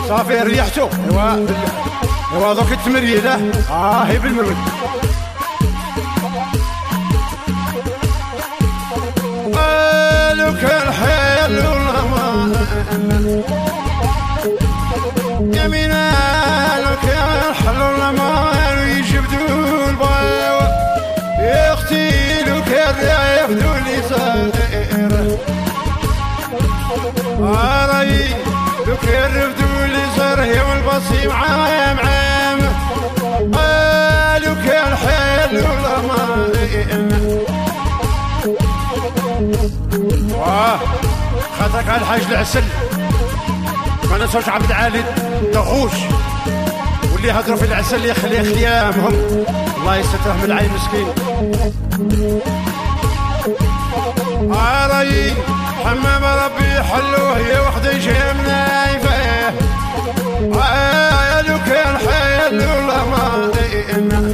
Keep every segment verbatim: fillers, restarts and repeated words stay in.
صافي ريحتو. ايوا ايوا دوك التمريله اه هي بالمرود. قالوا كان حلو الغمان يمينا لو كان حلو الغمان ويجبدوا البايوه يا اختي لو كان ياخذوا لي صغير راي لو كان رفدوا لي صغير والبصيم عام عام. قالوا كان حلو الغمان واه خاطرك على الحاج العسل ما نسوش عبد عالي دغوش واللي هضروا في العسل يخلي خيامهم الله يسترهم العين مسكين. راي حمام ربي حلوه يا وحده يجي نايفه. لو كان حلو الأمان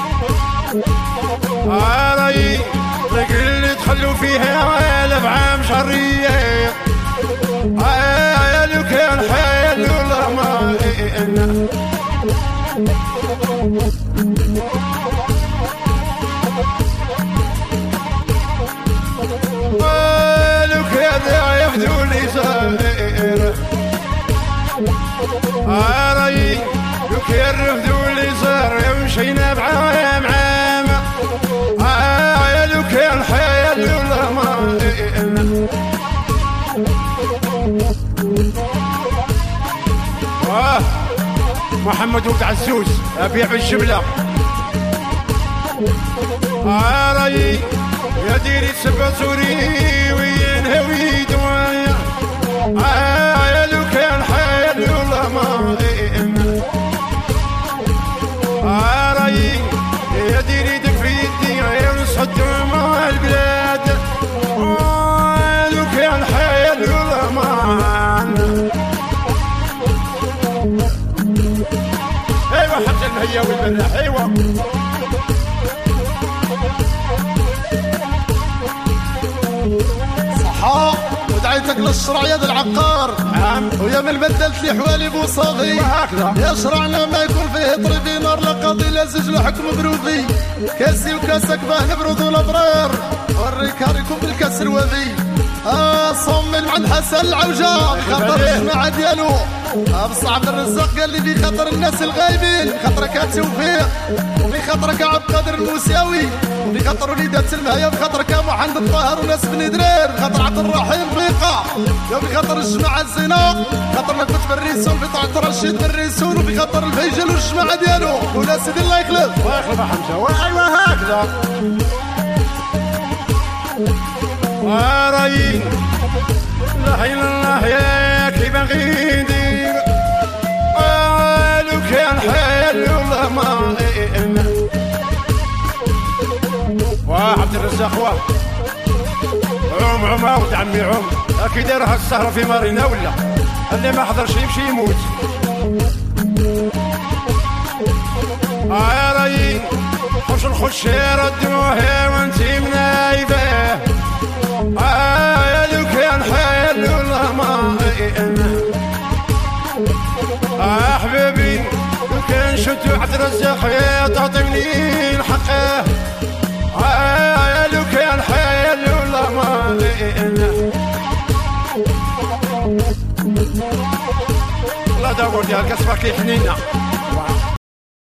راي اللي تخلوا فيها والف عام شريه. لو كان حلو الأمان لو كان يفدوا لي صغير. راي لو كان يفدوا لي صغير مشينا بعام عام. لو كان حلو الأمان واه محمد ولد عزوز أبيع بالجبلة. راي يا ديري سبا سوري وينهوي دوايا. لو كان حلو الأمان راي يا ديري دك في يدي نصحد مع البلاد. لو كان حلو الأمان ايوا حتى المهيا والملاح ايوا. صحا ودعيتك للشرع يا ذا العقار ويا من بدلت لي حوالي بوصاغي. يا شرعنا ما يكون فيه طريفي نار لقاضي لازج الحكم بروضي. كاسي وكاسك باه نبرد والابرار وريك هاريكم بالكاس الوذي. اه صمم عند حسن العوجه خاطر الجماعه ديالو. بص عبد الرزاق قال لي في خاطر الناس الغايبين خاطرك توفيق وفي خاطرك عبد القادر الموساوي وفي خاطر وليدات المهيا وفي خاطرك محمد الطاهر وناس بن درير خاطر عبد الرحيم بيقا وفي خاطر الجماعه الزنا خاطر ما كنت بالريسون في طاعه رشيد بالريسون وفي خاطر الفيجل والجماعه ديالو ولا سيدي الله يخلف الله يخلف حمزه. ايوا هكذا راي لا اله الا الله يا كي باغي ندير. لو كان حلو الأمان واه عبد الرزاق واه عم عم عود عمي عم اكيد راه السهره في مارينا ولا اللي ما حضرش يمشي يموت. راي خش نخش ردوه وانتي منايبه. لو كان حلو الأمان حبيبي لو كان شدو عبد الرزاق تعطيني الحق. لو كان حلو الأمان لا داور ديال كسبك حنينه